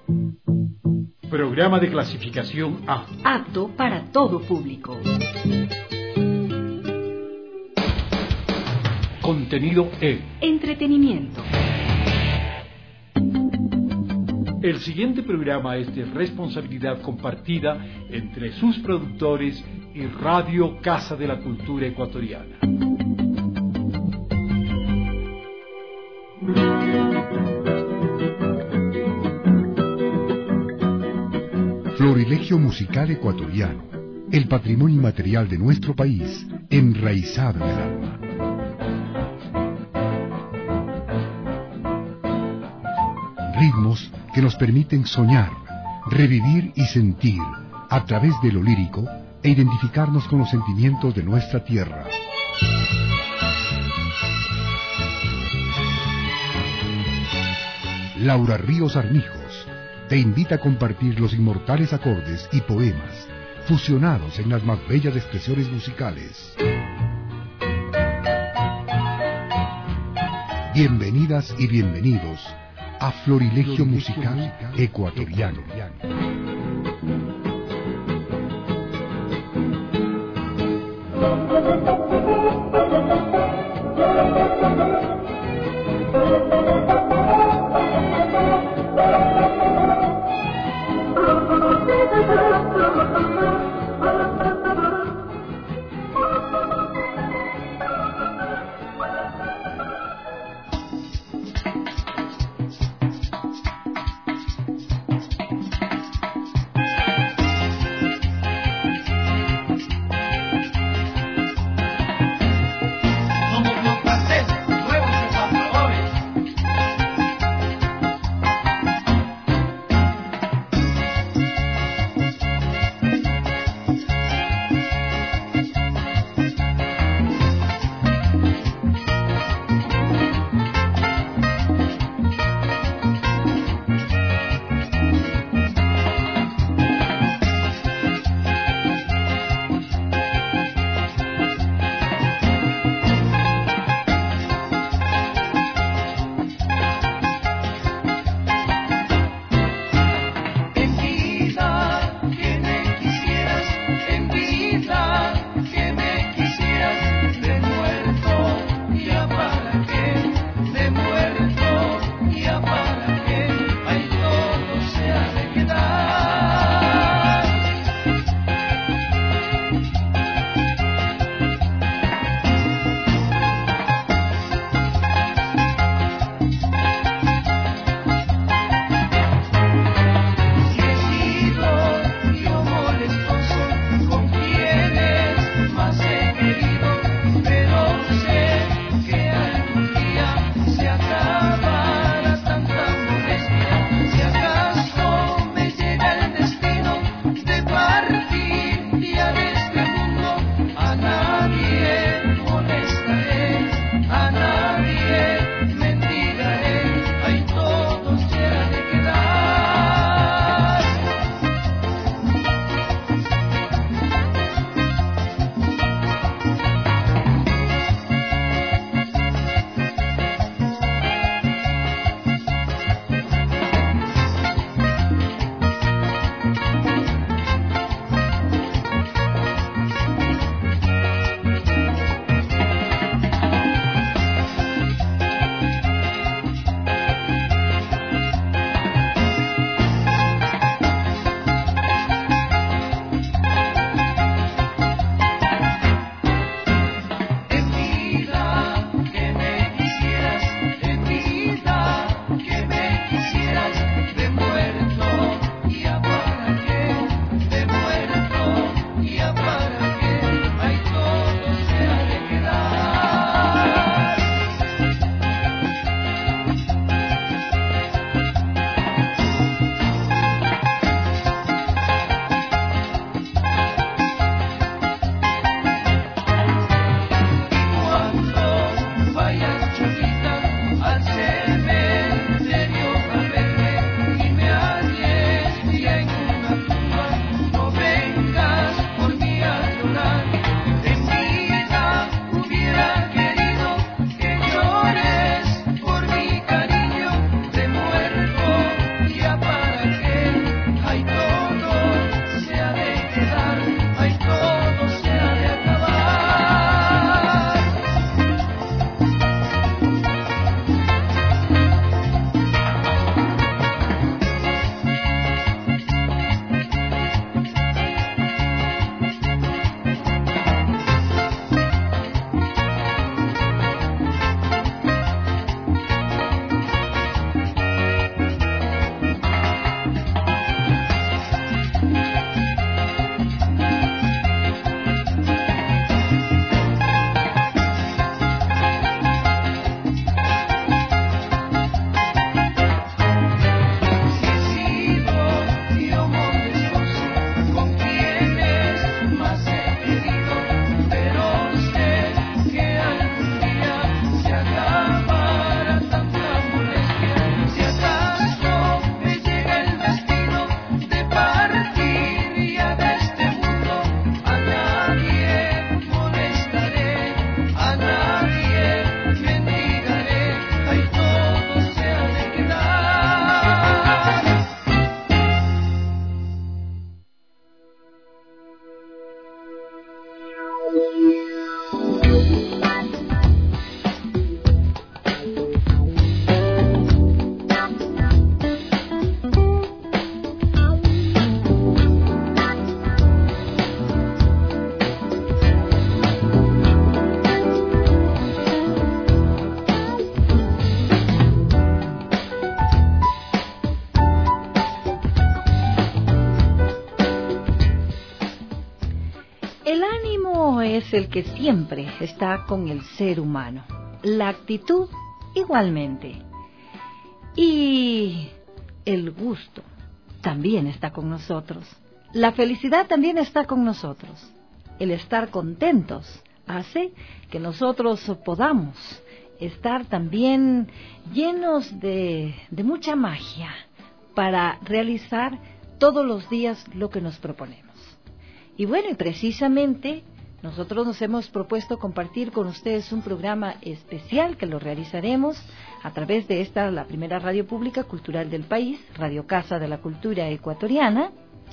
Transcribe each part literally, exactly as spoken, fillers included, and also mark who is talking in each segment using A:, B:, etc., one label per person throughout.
A: Programa de clasificación A.
B: Apto para todo público.
A: Contenido E.
B: Entretenimiento.
A: El siguiente programa es de responsabilidad compartida entre sus productores y Radio Casa de la Cultura Ecuatoriana.
C: Florilegio musical ecuatoriano, el patrimonio inmaterial de nuestro país, enraizado en el alma. Ritmos que nos permiten soñar, revivir y sentir a través de lo lírico e identificarnos con los sentimientos de nuestra tierra. Laura Ríos Armijos te invita a compartir los inmortales acordes y poemas fusionados en las más bellas expresiones musicales. Bienvenidas y bienvenidos a Florilegio Musical Ecuatoriano.
D: es el que siempre está con el ser humano. La actitud igualmente. Y el gusto también está con nosotros. La felicidad también está con nosotros. El estar contentos hace que nosotros podamos estar también llenos de, de mucha magia para realizar todos los días lo que nos proponemos. Y bueno, y precisamente nosotros nos hemos propuesto compartir con ustedes un programa especial que lo realizaremos a través de esta, la primera radio pública cultural del país, Radio Casa de la Cultura Ecuatoriana.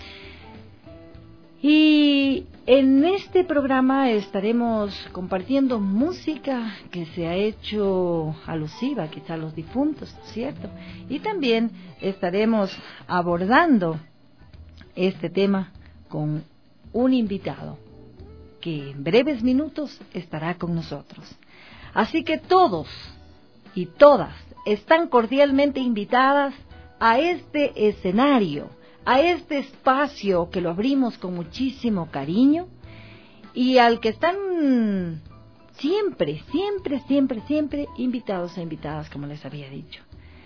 D: Y en este programa estaremos compartiendo música que se ha hecho alusiva quizá a los difuntos, ¿cierto? Y también estaremos abordando este tema con un invitado que en breves minutos estará con nosotros. Así que todos y todas están cordialmente invitadas a este escenario, a este espacio que lo abrimos con muchísimo cariño y al que están siempre, siempre, siempre, siempre invitados e invitadas, como les había dicho.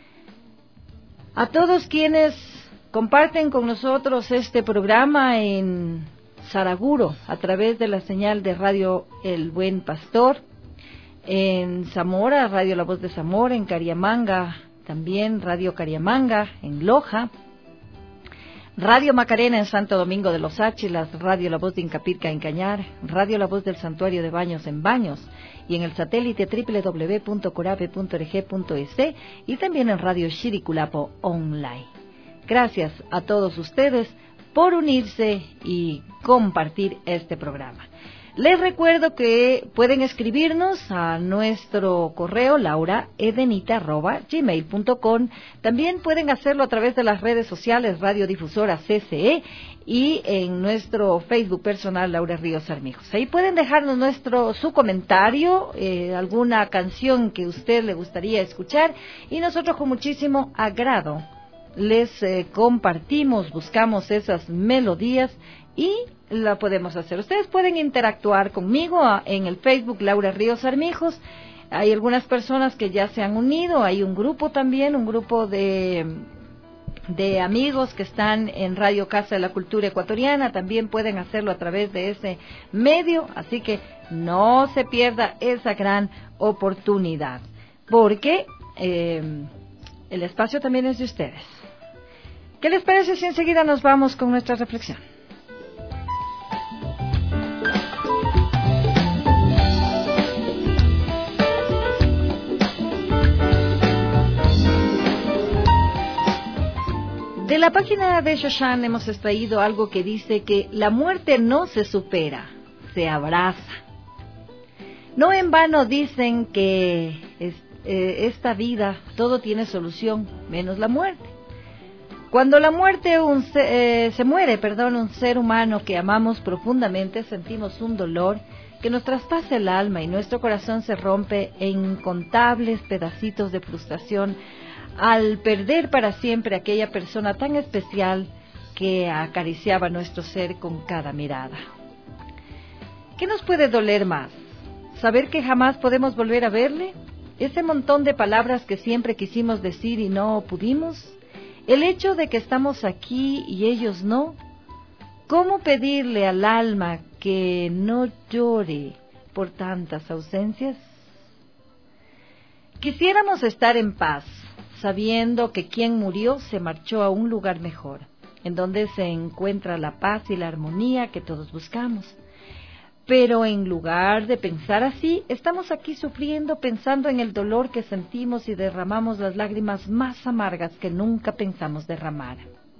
D: A todos quienes comparten con nosotros este programa en Saraguro, a través de la señal de Radio El Buen Pastor, en Zamora, Radio La Voz de Zamora, en Cariamanga, también Radio Cariamanga, en Loja, Radio Macarena en Santo Domingo de los Áchilas, Radio La Voz de Incapirca en Cañar, Radio La Voz del Santuario de Baños en Baños, y en el satélite doble u doble u doble u punto corape punto org punto es y también en Radio Chiriculapo Online. Gracias a todos ustedes por unirse y compartir este programa. Les recuerdo que pueden escribirnos a nuestro correo laura edenita arroba gmail punto com. También pueden hacerlo a través de las redes sociales Radiodifusora C C E y en nuestro Facebook personal Laura Ríos Armijos. Ahí pueden dejarnos nuestro su comentario, eh, alguna canción que a usted le gustaría escuchar y nosotros con muchísimo agrado les eh, compartimos, buscamos esas melodías y la podemos hacer. Ustedes pueden interactuar conmigo a, en el Facebook Laura Ríos Armijos. Hay algunas personas que ya se han unido, hay un grupo también, un grupo de, de amigos que están en Radio Casa de la Cultura Ecuatoriana, también pueden hacerlo a través de ese medio, así que no se pierda esa gran oportunidad, porque eh, el espacio también es de ustedes. ¿Qué les parece si enseguida nos vamos con nuestra reflexión? De la página de Shoshan hemos extraído algo que dice que la muerte no se supera, se abraza. No en vano dicen que es, eh, esta vida todo tiene solución, menos la muerte. Cuando la muerte un, eh, se muere, perdón, un ser humano que amamos profundamente, sentimos un dolor que nos traspasa el alma y nuestro corazón se rompe en incontables pedacitos de frustración al perder para siempre aquella persona tan especial que acariciaba nuestro ser con cada mirada. ¿Qué nos puede doler más? ¿Saber que jamás podemos volver a verle? ¿Ese montón de palabras que siempre quisimos decir y no pudimos? ¿El hecho de que estamos aquí y ellos no? ¿Cómo pedirle al alma que no llore por tantas ausencias? Quisiéramos estar en paz, sabiendo que quien murió se marchó a un lugar mejor, en donde se encuentra la paz y la armonía que todos buscamos. Pero en lugar de pensar así, estamos aquí sufriendo, pensando en el dolor que sentimos y derramamos las lágrimas más amargas que nunca pensamos derramar.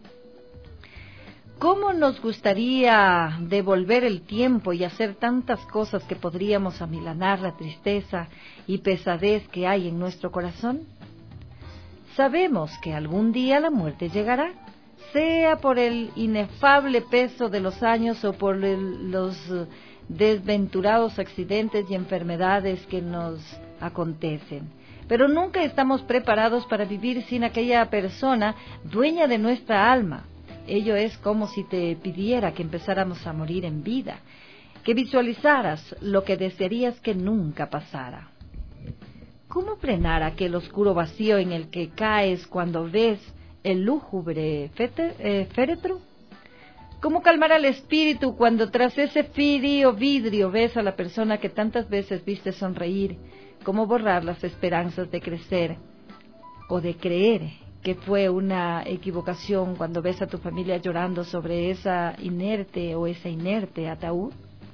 D: ¿Cómo nos gustaría devolver el tiempo y hacer tantas cosas que podríamos amilanar la tristeza y pesadez que hay en nuestro corazón? Sabemos que algún día la muerte llegará, sea por el inefable peso de los años o por el, los desventurados accidentes y enfermedades que nos acontecen. Pero nunca estamos preparados para vivir sin aquella persona dueña de nuestra alma. Ello es como si te pidiera que empezáramos a morir en vida. que visualizaras lo que desearías que nunca pasara. ¿Cómo frenar aquel oscuro vacío en el que caes cuando ves el lúgubre fete, eh, féretro? ¿Cómo calmar al espíritu cuando tras ese frío vidrio ves a la persona que tantas veces viste sonreír? ¿Cómo borrar las esperanzas de crecer o de creer que fue una equivocación cuando ves a tu familia llorando sobre esa inerte o ese inerte ataúd?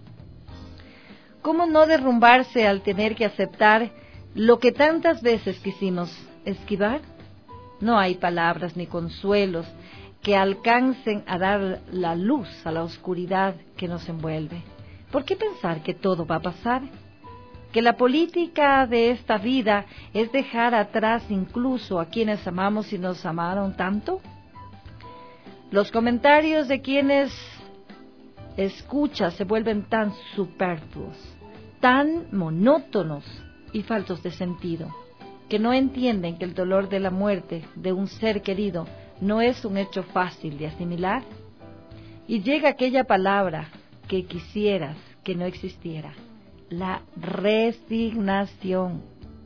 D: ¿Cómo no derrumbarse al tener que aceptar lo que tantas veces quisimos esquivar? No hay palabras ni consuelos que alcancen a dar la luz a la oscuridad que nos envuelve. ¿Por qué pensar que todo va a pasar? ¿Que la política de esta vida es dejar atrás incluso a quienes amamos y nos amaron tanto? Los comentarios de quienes escuchas se vuelven tan superfluos, tan monótonos y faltos de sentido, que no entienden que el dolor de la muerte de un ser querido no es un hecho fácil de asimilar. Y llega aquella palabra que quisieras que no existiera: la resignación.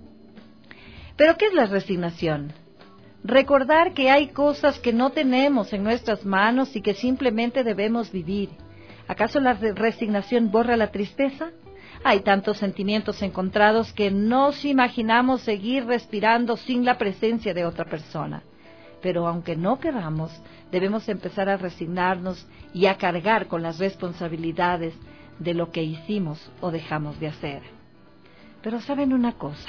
D: ¿Pero qué es la resignación? Recordar que hay cosas que no tenemos en nuestras manos y que simplemente debemos vivir. ¿Acaso la resignación borra la tristeza? Hay tantos sentimientos encontrados que nos imaginamos seguir respirando sin la presencia de otra persona. Pero aunque no queramos, debemos empezar a resignarnos y a cargar con las responsabilidades de lo que hicimos o dejamos de hacer. Pero ¿saben una cosa?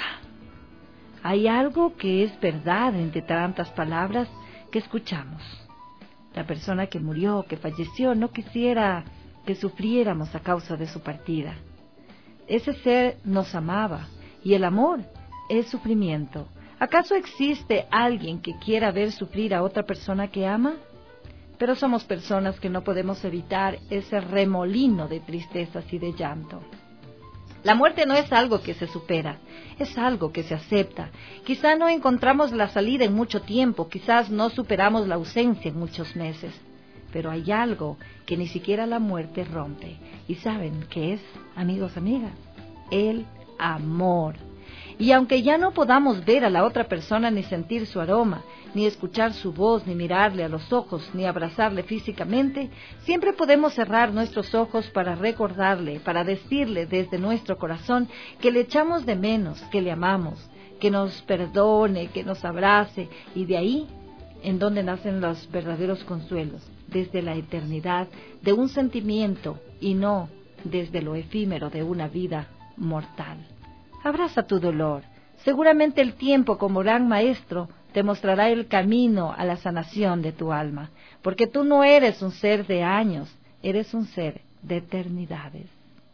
D: Hay algo que es verdad entre tantas palabras que escuchamos. La persona que murió, que falleció, no quisiera que sufriéramos a causa de su partida. Ese ser nos amaba, y el amor es sufrimiento. ¿Acaso existe alguien que quiera ver sufrir a otra persona que ama? Pero somos personas que no podemos evitar ese remolino de tristezas y de llanto. La muerte no es algo que se supera, es algo que se acepta. Quizá no encontramos la salida en mucho tiempo, quizás no superamos la ausencia en muchos meses, pero hay algo que ni siquiera la muerte rompe. ¿Y saben qué es, amigos, amigas? El amor. Y aunque ya no podamos ver a la otra persona, ni sentir su aroma, ni escuchar su voz, ni mirarle a los ojos, ni abrazarle físicamente, siempre podemos cerrar nuestros ojos para recordarle, para decirle desde nuestro corazón que le echamos de menos, que le amamos, que nos perdone, que nos abrace, y de ahí en donde nacen los verdaderos consuelos, desde la eternidad de un sentimiento y no desde lo efímero de una vida mortal. Abraza tu dolor. Seguramente el tiempo, como gran maestro, te mostrará el camino a la sanación de tu alma, porque tú no eres un ser de años, eres un ser de eternidades.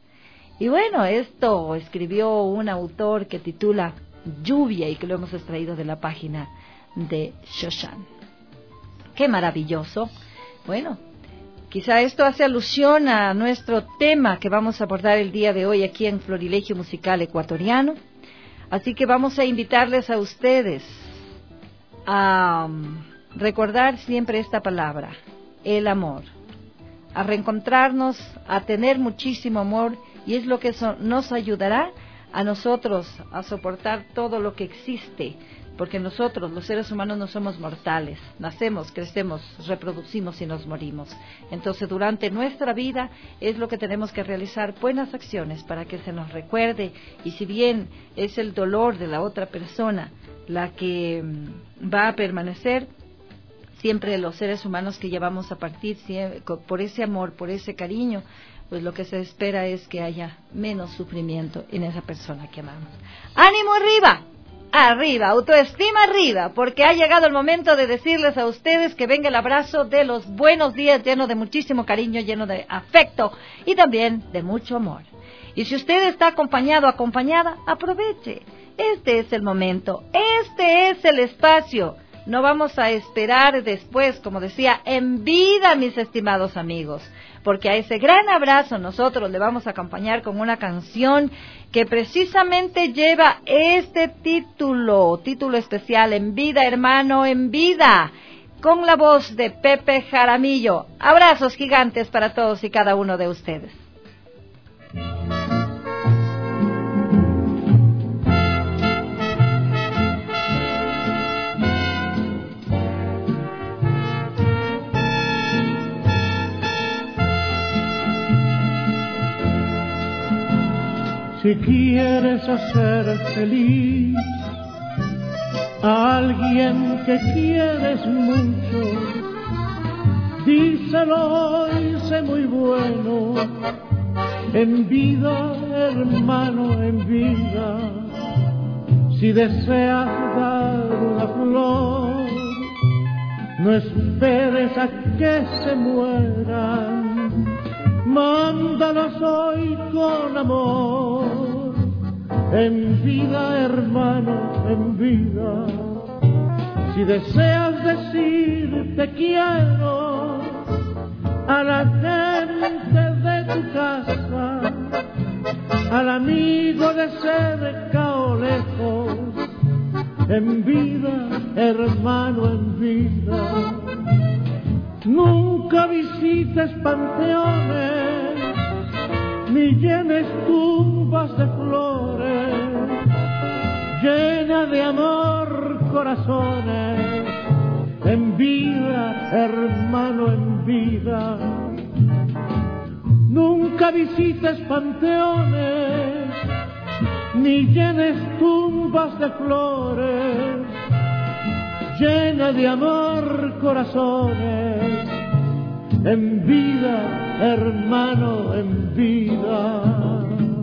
D: Y bueno, esto escribió un autor que titula Lluvia y que lo hemos extraído de la página de Shoshan. ¡Qué maravilloso! Bueno, quizá esto hace alusión a nuestro tema que vamos a abordar el día de hoy aquí en Florilegio Musical Ecuatoriano. Así que vamos a invitarles a ustedes a recordar siempre esta palabra, el amor, a reencontrarnos, a tener muchísimo amor, y es lo que eso nos ayudará a nosotros a soportar todo lo que existe, porque nosotros, los seres humanos, no somos mortales, nacemos, crecemos, reproducimos y nos morimos. Entonces, durante nuestra vida es lo que tenemos que realizar, buenas acciones para que se nos recuerde, y si bien es el dolor de la otra persona la que va a permanecer, siempre los seres humanos que llevamos a partir, por ese amor, por ese cariño, pues lo que se espera es que haya menos sufrimiento en esa persona que amamos. ¡Ánimo arriba! Arriba, autoestima arriba, porque ha llegado el momento de decirles a ustedes que venga el abrazo de los buenos días, lleno de muchísimo cariño, lleno de afecto y también de mucho amor. Y si usted está acompañado o acompañada, aproveche. Este es el momento, este es el espacio. No vamos a esperar después, como decía, en vida, mis estimados amigos, porque a ese gran abrazo nosotros le vamos a acompañar con una canción que precisamente lleva este título, título especial, En Vida, Hermano, en Vida, con la voz de Pepe Jaramillo. Abrazos gigantes para todos y cada uno de ustedes.
E: Si quieres hacer feliz a alguien que quieres mucho, díselo y sé muy bueno, en vida, hermano, en vida. Si deseas dar una flor, no esperes a que se mueran, mándalos hoy con amor, en vida, hermano, en vida. Si deseas decir te quiero a la gente de tu casa, al amigo de cerca o lejos, en vida, hermano, en vida. Nunca visites panteones, ni llenes tumbas de flores, llena de amor corazones, en vida, hermano, en vida. Nunca visites panteones, ni llenes tumbas de flores, llena de amor corazones, en vida, hermano, en vida.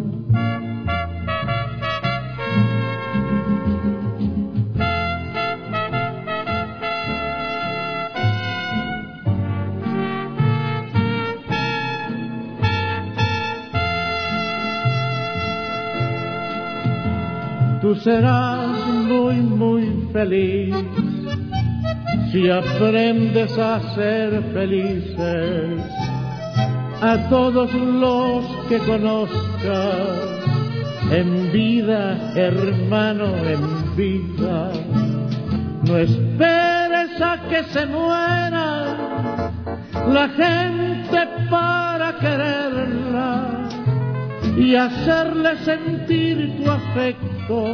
E: Tú serás muy, muy feliz si aprendes a ser felices a todos los que conozcas, en vida, hermano, en vida. No esperes a que se muera la gente para quererla y hacerle sentir tu afecto,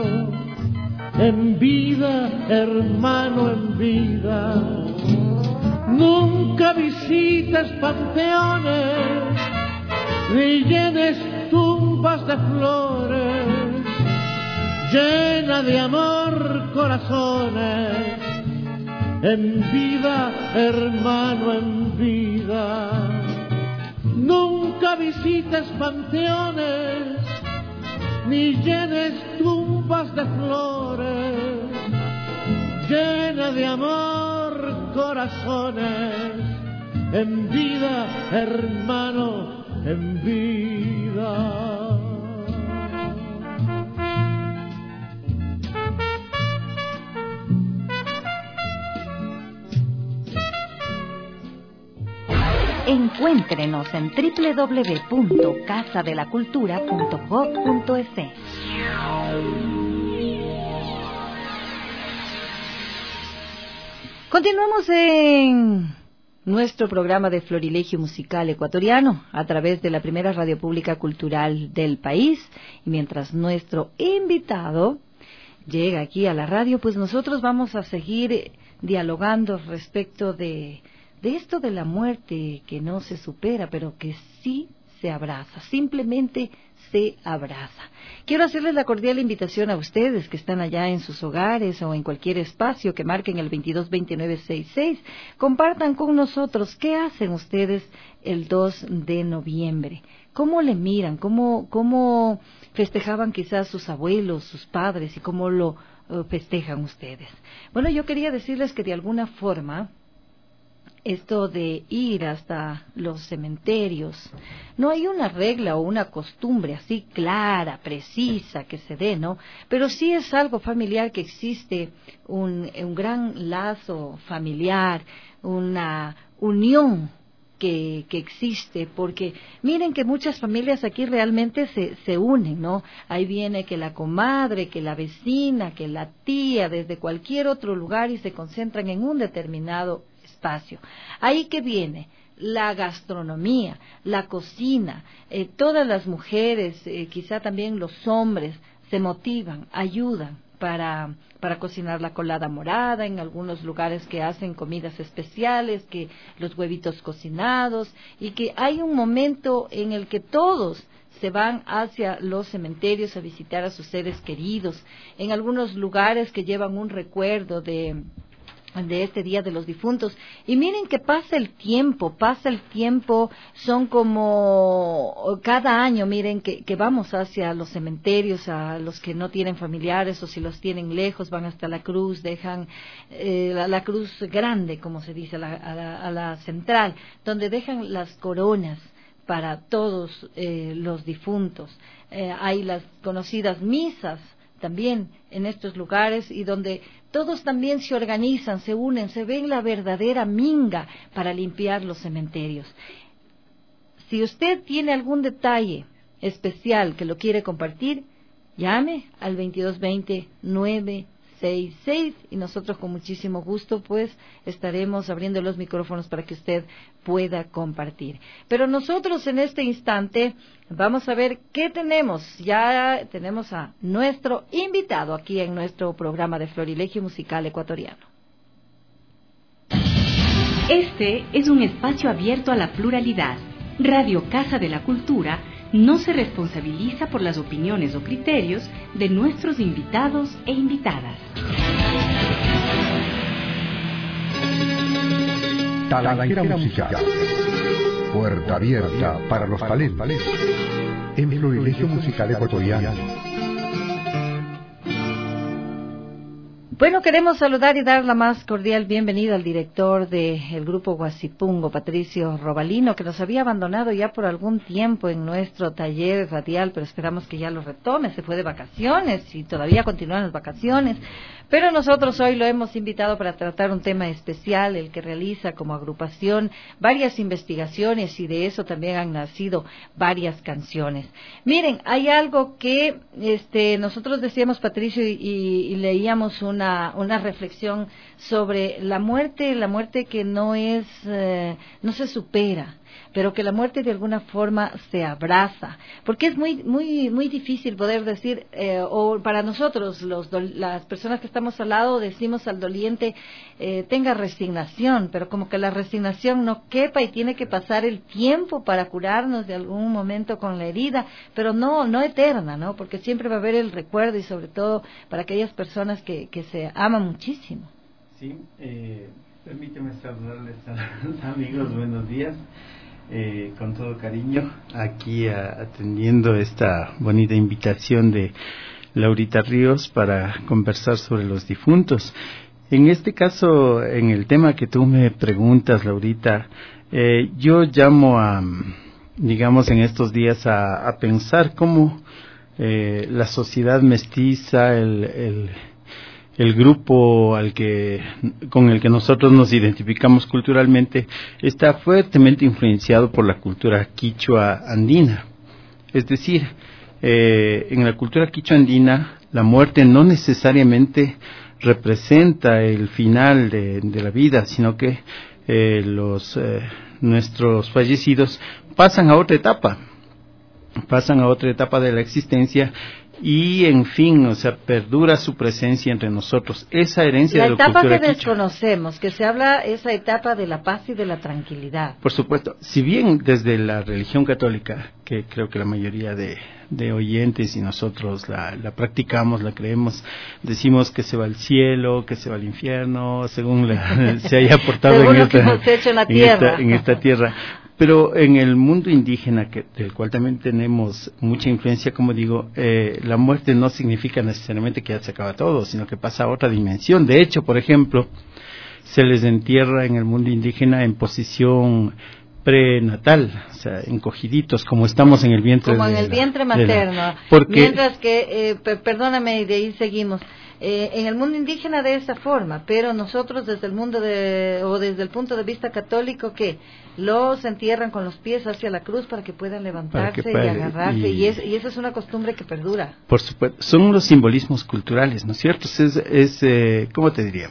E: en vida, hermano, en vida. Nunca visites panteones, ni llenes tumbas de flores, llena de amor corazones, en vida, hermano, en vida. Nunca visites panteones, ni llenes tumbas de flores, llena de amor corazones, en vida, hermano, en vida.
B: Encuéntrenos en doble u doble u doble u punto casa de la cultura punto gob punto es.
D: Continuamos en nuestro programa de Florilegio Musical Ecuatoriano a través de la primera radio pública cultural del país. Y mientras nuestro invitado llega aquí a la radio, pues nosotros vamos a seguir dialogando respecto de... de esto de la muerte que no se supera, pero que sí se abraza, simplemente se abraza. Quiero hacerles la cordial invitación a ustedes que están allá en sus hogares o en cualquier espacio, que marquen el veintidós veintinueve sesenta y seis, compartan con nosotros qué hacen ustedes el dos de noviembre, cómo le miran, cómo, cómo festejaban quizás sus abuelos, sus padres, y cómo lo uh, festejan ustedes. Bueno, yo quería decirles que de alguna forma esto de ir hasta los cementerios, no hay una regla o una costumbre así clara, precisa que se dé, ¿no? Pero sí es algo familiar, que existe un, un gran lazo familiar, una unión que, que existe, porque miren que muchas familias aquí realmente se, se unen, ¿no? Ahí viene que la comadre, que la vecina, que la tía, desde cualquier otro lugar, y se concentran en un determinado espacio. Ahí que viene la gastronomía, la cocina, eh, todas las mujeres, eh, quizá también los hombres, se motivan, ayudan, para, para cocinar la colada morada, en algunos lugares que hacen comidas especiales, que los huevitos cocinados, y que hay un momento en el que todos se van hacia los cementerios a visitar a sus seres queridos, en algunos lugares que llevan un recuerdo de de este Día de los Difuntos, y miren que pasa el tiempo, pasa el tiempo, son como cada año, miren que, que vamos hacia los cementerios, a los que no tienen familiares o si los tienen lejos, van hasta la cruz, dejan eh, la, la cruz grande, como se dice, a la, a la, a la central, donde dejan las coronas para todos eh, los difuntos. Eh, hay las conocidas misas también en estos lugares, y donde todos también se organizan, se unen, se ven la verdadera minga para limpiar los cementerios. Si usted tiene algún detalle especial que lo quiere compartir, llame al veintidós veinte nueve seis seis y nosotros con muchísimo gusto pues estaremos abriendo los micrófonos para que usted pueda compartir. Pero nosotros en este instante vamos a ver qué tenemos. Ya tenemos a nuestro invitado aquí en nuestro programa de Florilegio Musical Ecuatoriano.
B: Este es un espacio abierto a la pluralidad. Radio Casa de la Cultura no se responsabiliza por las opiniones o criterios de nuestros invitados e invitadas.
C: Talanquera musical. Puerta abierta para los talentos. En Florilegio Musical Ecuatoriano.
D: Bueno, queremos saludar y dar la más cordial bienvenida al director del grupo Guasipungo, Patricio Robalino, que nos había abandonado ya por algún tiempo en nuestro taller radial, pero esperamos que ya lo retome. Se fue de vacaciones y todavía continúan las vacaciones, pero nosotros hoy lo hemos invitado para tratar un tema especial, el que realiza como agrupación varias investigaciones, y de eso también han nacido varias canciones. Miren, hay algo que este, nosotros decíamos, Patricio, y, y, y leíamos una una reflexión sobre la muerte, la muerte que no es, eh, no se supera, pero que la muerte de alguna forma se abraza, porque es muy muy muy difícil poder decir, eh, o para nosotros los do, las personas que estamos al lado decimos al doliente eh, tenga resignación, pero como que la resignación no quepa y tiene que pasar el tiempo para curarnos de algún momento con la herida, pero no no eterna, ¿no? Porque siempre va a haber el recuerdo, y sobre todo para aquellas personas que, que se aman muchísimo.
F: Sí, eh, permíteme saludarles a los amigos, buenos días. Eh, con todo cariño aquí a, atendiendo esta bonita invitación de Laurita Ríos para conversar sobre los difuntos. En este caso, en el tema que tú me preguntas, Laurita, eh, yo llamo a, digamos, en estos días a, a pensar cómo eh, la sociedad mestiza, el, el el grupo al que con el que nosotros nos identificamos culturalmente está fuertemente influenciado por la cultura quichua andina. Es decir, eh, en la cultura quichua andina la muerte no necesariamente representa el final de, de la vida, sino que eh, los eh, nuestros fallecidos pasan a otra etapa, pasan a otra etapa de la existencia. Y, en fin, o sea, perdura su presencia entre nosotros. Esa herencia de la cultura quichua. La etapa que
D: desconocemos, que se habla, esa etapa de la paz y de la tranquilidad.
F: Por supuesto. Si bien desde la religión católica, que creo que la mayoría de, de oyentes y nosotros la, la practicamos, la creemos, decimos que se va al cielo, que se va al infierno, según la, se haya portado en, esta,
D: en, la
F: en, esta, en esta tierra. Pero en el mundo indígena, que, del cual también tenemos mucha influencia, como digo, eh, la muerte no significa necesariamente que ya se acaba todo, sino que pasa a otra dimensión. De hecho, por ejemplo, se les entierra en el mundo indígena en posición prenatal, o sea, encogiditos, como estamos en el vientre
D: como en el
F: la,
D: vientre materno.
F: La, porque,
D: Mientras que, eh, perdóname, y de ahí seguimos. Eh, en el mundo indígena de esa forma, pero nosotros desde el mundo de, o desde el punto de vista católico, que los entierran con los pies hacia la cruz para que puedan levantarse que pueda, y agarrarse, y, y, es, y eso es una costumbre que perdura.
F: Por supuesto, son los simbolismos culturales, ¿no es cierto? Es, es eh, ¿cómo te diría?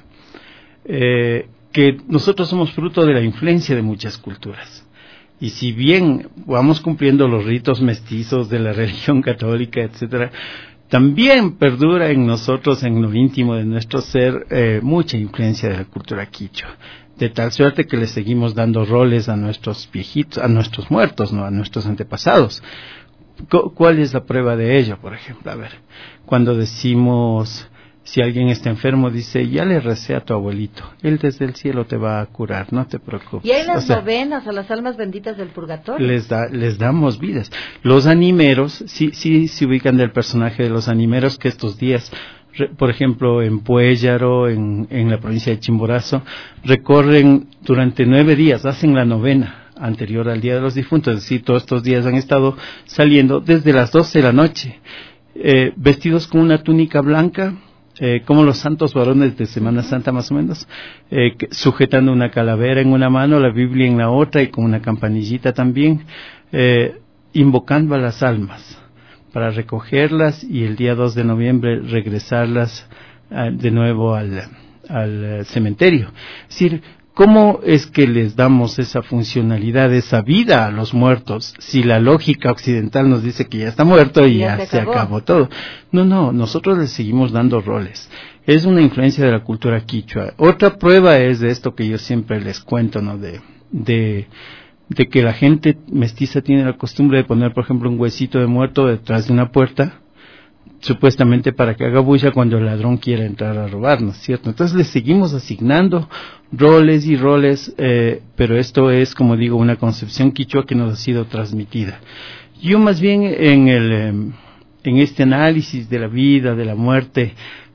F: Eh, que nosotros somos fruto de la influencia de muchas culturas. Y si bien vamos cumpliendo los ritos mestizos de la religión católica, etcétera, también perdura en nosotros, en lo íntimo de nuestro ser, eh, mucha influencia de la cultura quichua. De tal suerte que le seguimos dando roles a nuestros viejitos, a nuestros muertos, no a nuestros antepasados. ¿Cuál es la prueba de ello, por ejemplo? A ver, cuando decimos, si alguien está enfermo, dice, ya le recé a tu abuelito, él desde el cielo te va a curar, no te preocupes.
D: Y hay las
F: o sea,
D: novenas a las almas benditas del purgatorio.
F: Les, da, les damos vidas. Los animeros, sí, sí se ubican del personaje de los animeros que estos días, por ejemplo, en Puéllaro, en, en la provincia de Chimborazo, recorren durante nueve días, hacen la novena anterior al Día de los Difuntos, es decir, todos estos días han estado saliendo desde las doce de la noche, eh, vestidos con una túnica blanca, eh, como los santos varones de Semana Santa más o menos, eh, sujetando una calavera en una mano, la Biblia en la otra y con una campanillita también, eh, invocando a las almas, para recogerlas y el día dos de noviembre regresarlas uh, de nuevo al, al uh, cementerio. Es decir, ¿cómo es que les damos esa funcionalidad, esa vida a los muertos, si la lógica occidental nos dice que ya está muerto y ya, ya se, acabó. se acabó todo? No, no, nosotros les seguimos dando roles. Es una influencia de la cultura quichua. Otra prueba es de esto que yo siempre les cuento, ¿no? De... de de que la gente mestiza tiene la costumbre de poner, por ejemplo, un huesito de muerto detrás de una puerta, supuestamente para que haga bulla cuando el ladrón quiera entrar a robarnos, ¿cierto? Entonces le seguimos asignando roles y roles, eh, pero esto es, como digo, una concepción quichua que nos ha sido transmitida. Yo más bien en el eh, en este análisis de la vida, de la muerte,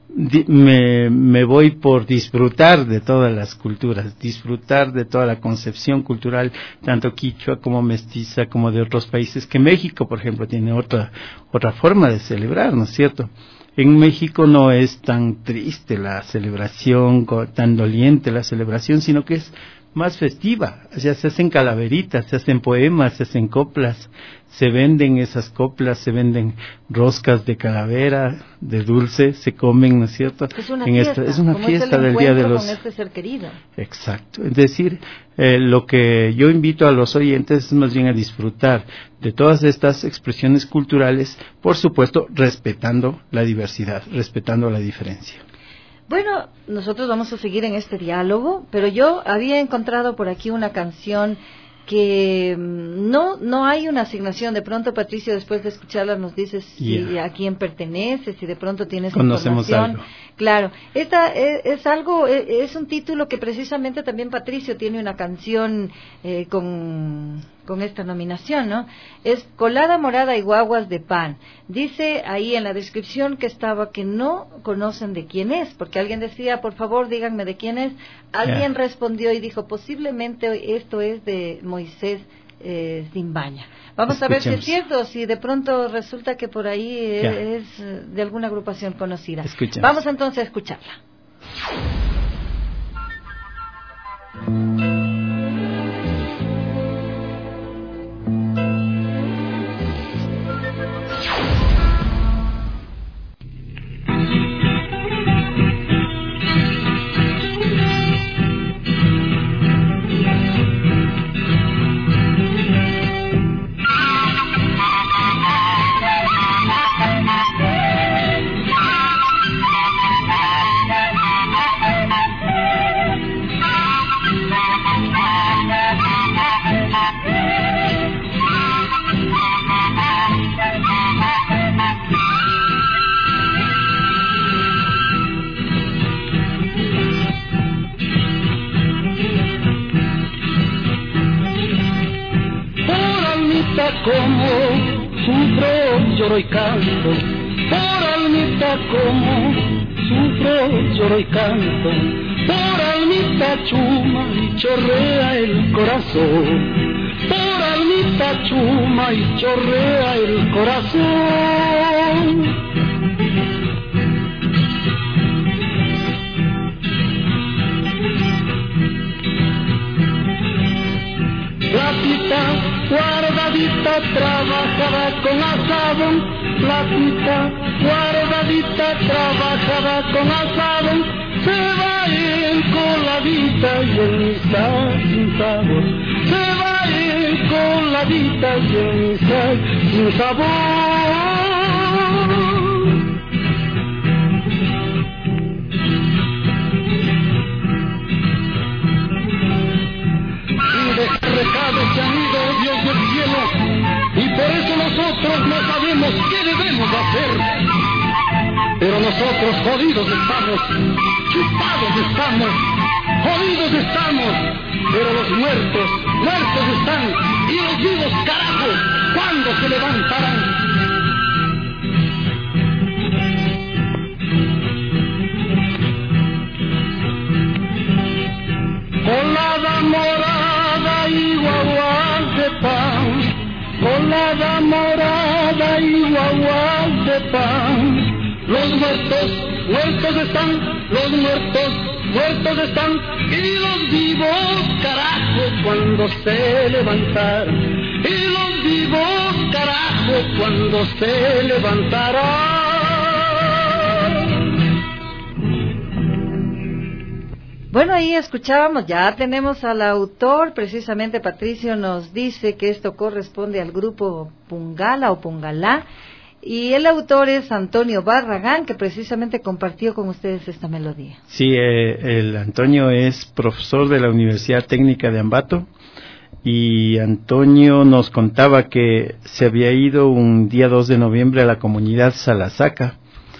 F: Me, me voy por disfrutar de todas las culturas, disfrutar de toda la concepción cultural, tanto quichua como mestiza, como de otros países, que México, por ejemplo, tiene otra, otra forma de celebrar, ¿no es cierto? En México no es tan triste la celebración, tan doliente la celebración, sino que es más festiva. O sea, se hacen calaveritas, se hacen poemas, se hacen coplas, se venden esas coplas, se venden roscas de calavera, de dulce, se comen, ¿no es cierto?
D: Es una
F: en
D: fiesta,
F: esta, es una
D: como
F: fiesta
D: es el
F: del Día de los...
D: con este ser querido.
F: Exacto, es decir, eh, lo que yo invito a los oyentes es más bien a disfrutar de todas estas expresiones culturales, por supuesto, respetando la diversidad, respetando la diferencia.
D: Bueno, nosotros vamos a seguir en este diálogo, pero yo había encontrado por aquí una canción que no no hay una asignación. De pronto, Patricio, después de escucharla nos dices si yeah. a quién pertenece, si de pronto tienes
F: Conocemos
D: información.
F: Algo.
D: Claro, esta es, es algo, es, es un título que precisamente también Patricio tiene una canción eh, con con esta nominación, ¿no? Es Colada Morada y Guaguas de Pan. Dice ahí en la descripción que estaba que no conocen de quién es, porque alguien decía, por favor, díganme de quién es. Alguien yeah. respondió y dijo, posiblemente esto es de Moisés eh, Simbaña. Vamos Escuchemos. a ver si es cierto, si de pronto resulta que por ahí yeah. es de alguna agrupación conocida.
F: Escuchemos.
D: Vamos entonces a escucharla.
G: Como sufro, lloro y canto, por almita como sufro, lloro y canto, por almita chuma y chorrea el corazón, por almita chuma y chorrea el corazón. Platita guardadita trabajada con asadón, platita guardadita trabajada con asadón, se va en coladita y en misa sin sabor, se va en coladita y en misa sin sabor. nosotros jodidos estamos, chupados estamos, jodidos estamos, pero los muertos, muertos están, y los vivos, carajo, ¿cuándo se levantarán? Colada morada y guaguas de pan, colada morada y guaguas de pan. Los muertos, muertos están, los muertos, muertos están, y los vivos, carajo, cuando se levantaran, y los vivos, carajo, cuando se levantaran.
D: Bueno, ahí escuchábamos, ya tenemos al autor, precisamente Patricio nos dice que esto corresponde al grupo Pungala o Pungalá, y el autor es Antonio Barragán, que precisamente compartió con ustedes esta melodía.
F: Sí, eh, el Antonio es profesor de la Universidad Técnica de Ambato, y Antonio nos contaba que se había ido un día dos de noviembre a la comunidad Salasaca,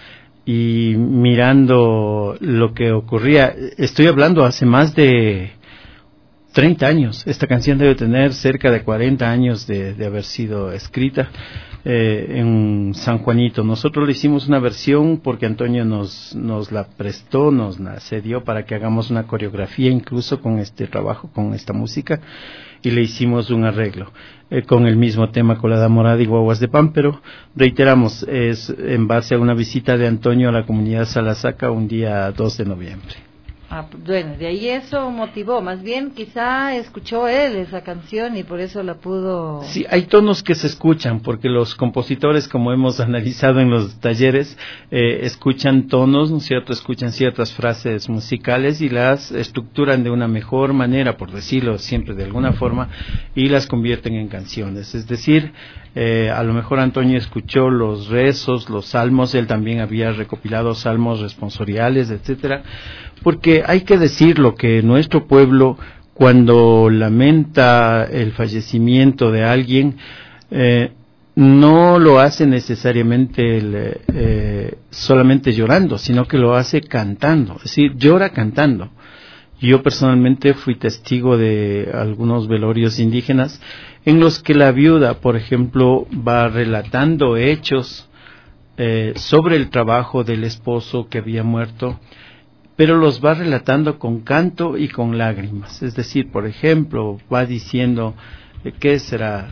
F: y mirando lo que ocurría, estoy hablando hace más de treinta años, esta canción debe tener cerca de cuarenta años de, de haber sido escrita eh, en San Juanito. Nosotros le hicimos una versión porque Antonio nos, nos la prestó, nos la cedió para que hagamos una coreografía incluso con este trabajo, con esta música, y le hicimos un arreglo eh, con el mismo tema, Colada Morada y Guaguas de Pan, pero reiteramos, es en base a una visita de Antonio a la comunidad Salasaca un día dos de noviembre.
D: Ah, bueno, de ahí eso motivó, más bien quizá escuchó él esa canción y por eso la pudo...
F: Sí, hay tonos que se escuchan, porque los compositores, como hemos analizado en los talleres, eh, escuchan tonos, ¿no es cierto?, escuchan ciertas frases musicales y las estructuran de una mejor manera, por decirlo siempre de alguna forma, y las convierten en canciones. Es decir, eh, a lo mejor Antonio escuchó los rezos, los salmos, él también había recopilado salmos responsoriales, etcétera, porque hay que decirlo que nuestro pueblo, cuando lamenta el fallecimiento de alguien, eh, no lo hace necesariamente el, eh, solamente llorando, sino que lo hace cantando, es decir, llora cantando. Yo personalmente fui testigo de algunos velorios indígenas en los que la viuda, por ejemplo, va relatando hechos eh, sobre el trabajo del esposo que había muerto, pero los va relatando con canto y con lágrimas. Es decir, por ejemplo, va diciendo, ¿qué será?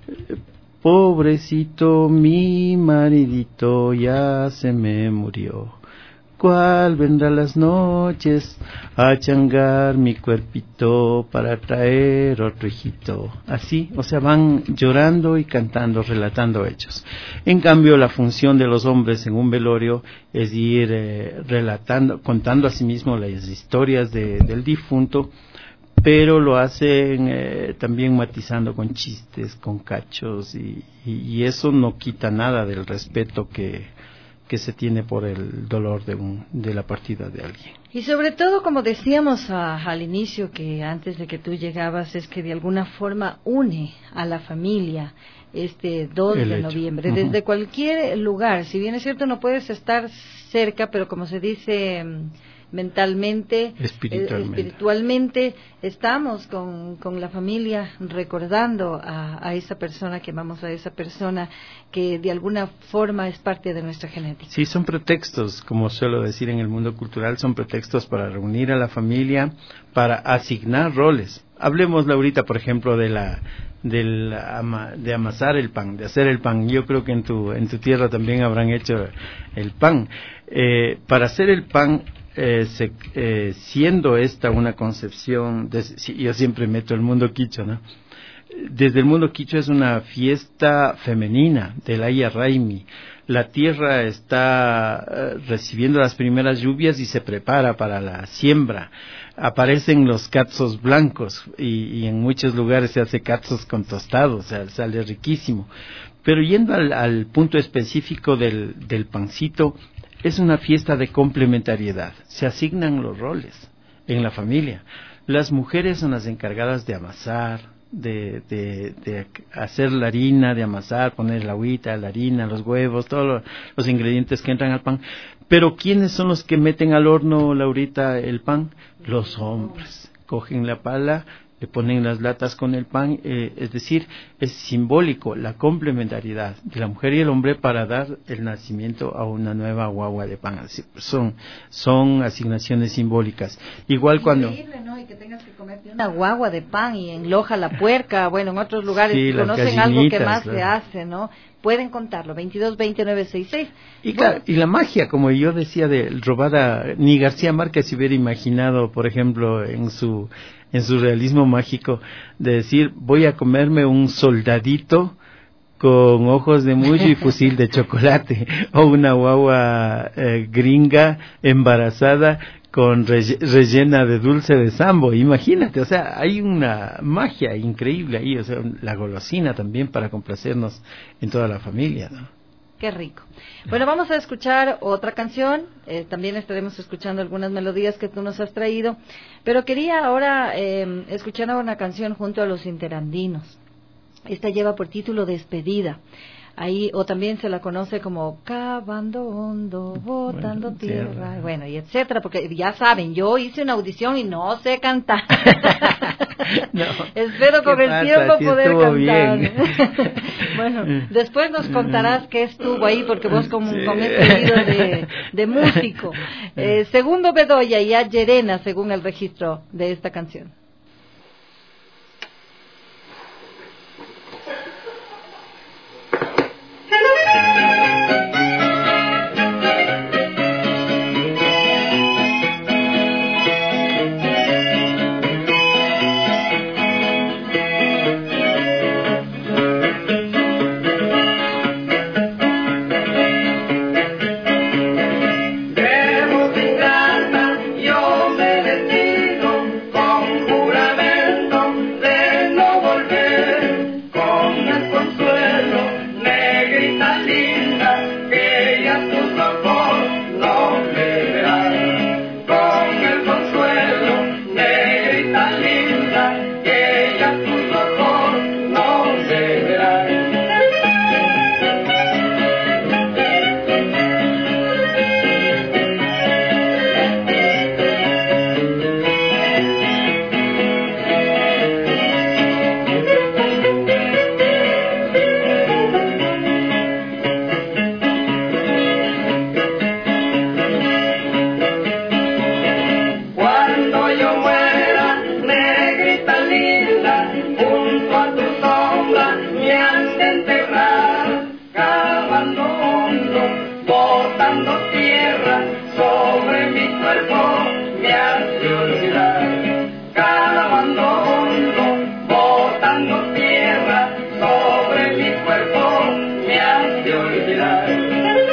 F: Pobrecito mi maridito, ya se me murió. ¿Cuál vendrá las noches a changar mi cuerpito para traer otro hijito? Así, o sea, van llorando y cantando, relatando hechos. En cambio, la función de los hombres en un velorio es ir eh, relatando, contando a sí mismo las historias de, del difunto, pero lo hacen eh, también matizando con chistes, con cachos, y, y, y eso no quita nada del respeto que que se tiene por el dolor de, un, de la partida de alguien.
D: Y sobre todo, como decíamos a, al inicio, que antes de que tú llegabas, es que de alguna forma une a la familia este dos de noviembre, uh-huh. Desde cualquier lugar. Si bien es cierto, no puedes estar cerca, pero como se dice mentalmente,
F: espiritualmente,
D: eh, espiritualmente estamos con, con la familia recordando a, a esa persona, que amamos a esa persona, que de alguna forma es parte de nuestra genética.
F: Sí, son pretextos, como suelo decir en el mundo cultural, son pretextos para reunir a la familia, para asignar roles. Hablemos, Laurita, por ejemplo, de la del ama, de amasar el pan, de hacer el pan. Yo creo que en tu en tu tierra también habrán hecho el pan. Eh, para hacer el pan, Eh, se, eh, siendo esta una concepción, de, yo siempre meto el mundo quichua, ¿no? Desde el mundo quichua es una fiesta femenina del Aya Raimi. La tierra está eh, recibiendo las primeras lluvias y se prepara para la siembra. Aparecen los catzos blancos y, y en muchos lugares se hace catzos con tostados, o sea, sale riquísimo. Pero yendo al, al punto específico del, del pancito, es una fiesta de complementariedad. Se asignan los roles en la familia. Las mujeres son las encargadas de amasar, de, de, de hacer la harina, de amasar, poner la agüita, la harina, los huevos, todos los, los ingredientes que entran al pan. Pero ¿quiénes son los que meten al horno, Laurita, el pan? Los hombres. Cogen la pala, le ponen las latas con el pan, eh, es decir, es simbólico la complementariedad de la mujer y el hombre para dar el nacimiento a una nueva guagua de pan. Así, son son asignaciones simbólicas. Igual cuando...
D: Increíble, ¿no? Y que tengas que comerte una guagua de pan y en Loja la Puerca, bueno, en otros lugares
F: sí,
D: que conocen algo que más
F: claro.
D: se hace, ¿no? Pueden contarlo, veintidós veinte nueve sesenta y seis.
F: Y,
D: bueno.
F: claro, y la magia, como yo decía, de robada, ni García Márquez se hubiera imaginado, por ejemplo, en su en su realismo mágico, de decir, voy a comerme un soldadito con ojos de mullo y fusil de chocolate, o una guagua eh, gringa embarazada con relle- rellena de dulce de sambo. Imagínate, o sea, hay una magia increíble ahí, o sea, la golosina también para complacernos en toda la familia, ¿no?
D: Qué rico. Bueno, vamos a escuchar otra canción. Eh, también estaremos escuchando algunas melodías que tú nos has traído. Pero quería ahora eh, escuchar una canción junto a los interandinos. Esta lleva por título Despedida. Ahí, o también se la conoce como Cavando Hondo, Botando
F: Bueno,
D: Tierra,
F: tierra.
D: bueno, y etcétera, porque ya saben, yo hice una audición y no sé cantar.
F: No.
D: Espero con
F: ¿Qué
D: el
F: pasa?
D: tiempo
F: Sí
D: poder
F: estuvo
D: cantar.
F: bien.
D: Bueno, después nos contarás qué estuvo ahí, porque vos con,
F: Sí.
D: con ese oído de, de músico. Eh, segundo Bedoya y a Llerena, según el registro de esta canción.
G: Yo me despido con juramento de no volver, con el consuelo, negrita linda, que ya tus ojos no me verán. Con el consuelo, negrita linda, que ya tus ojos no me verán. Cuando yo muera, negrita linda, junto a tu sombra me han de enterrar, cavando hondo, botando tierra sobre mi cuerpo me has de olvidar. Cavando hondo, botando tierra sobre mi cuerpo me has de olvidar.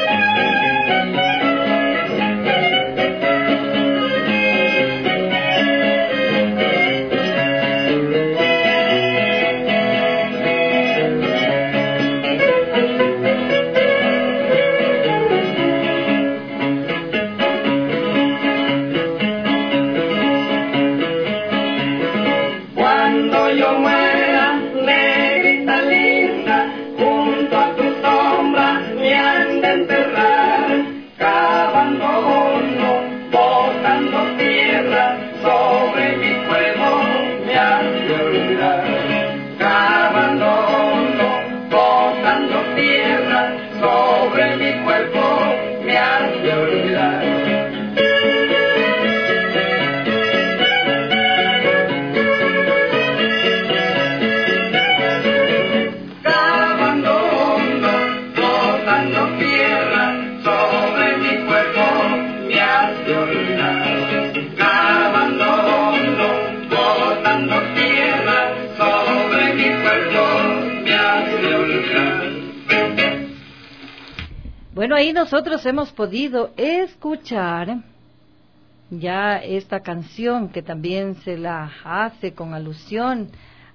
G: Cuando yo muera, negrita linda, junto a tu sombra me han de enterrar, cavando hondo, botando tierra sobre mi cuerpo me has de olvidar. Cavando hondo, botando tierra sobre mi cuerpo me has de olvidar. Cavando hondo, botando tierra sobre mi cuerpo me has de olvidar. Cavando hondo, botando tierra sobre mi cuerpo me has de olvidar.
D: Bueno, ahí nosotros hemos podido escuchar ya esta canción que también se la hace con alusión